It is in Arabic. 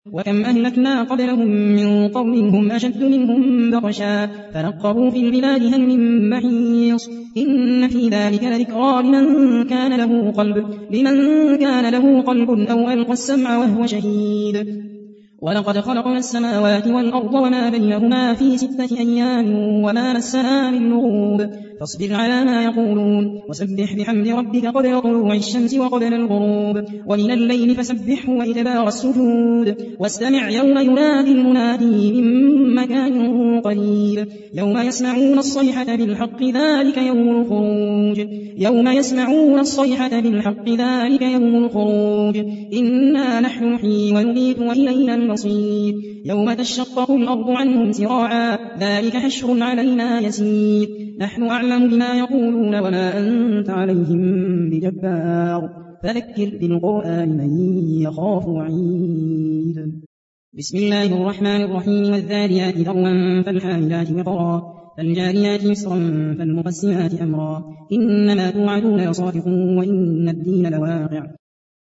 وكم أهلكنا قبلهم من قرن هم أشد منهم بطشا فنقروا في البلاد هل من محيص إن في ذلك لذكرى لمن كان له قلب أو ألقى السمع وهو شهيد ولقد خلقنا السماوات والأرض وما بينهما في 6 أيام وما مسنا من لغوب فاصبر على ما يقولون وسبح بحمد ربك قبل طلوع الشمس وقبل الغروب ومن الليل فسبحه وإدبار السجود واستمع يوم ينادي المنادي من مكان قريب يوم يسمعون الصيحة بالحق ذلك يوم الخروج إنا نحن نحيي ونميت وإلينا المصير يوم تشقق الأرض عنهم سراعا ذلك حشر علينا يسير نحن أعلم بما يقولون وما أنت عليهم بجبار فذكر بالقرآن من يخاف وعيد بسم الله الرحمن الرحيم والذاريات ذروا فالحاملات وقرا فالجاريات يسرا فالمقسمات أمرا إنما توعدون لصادق وإن الدين لواقع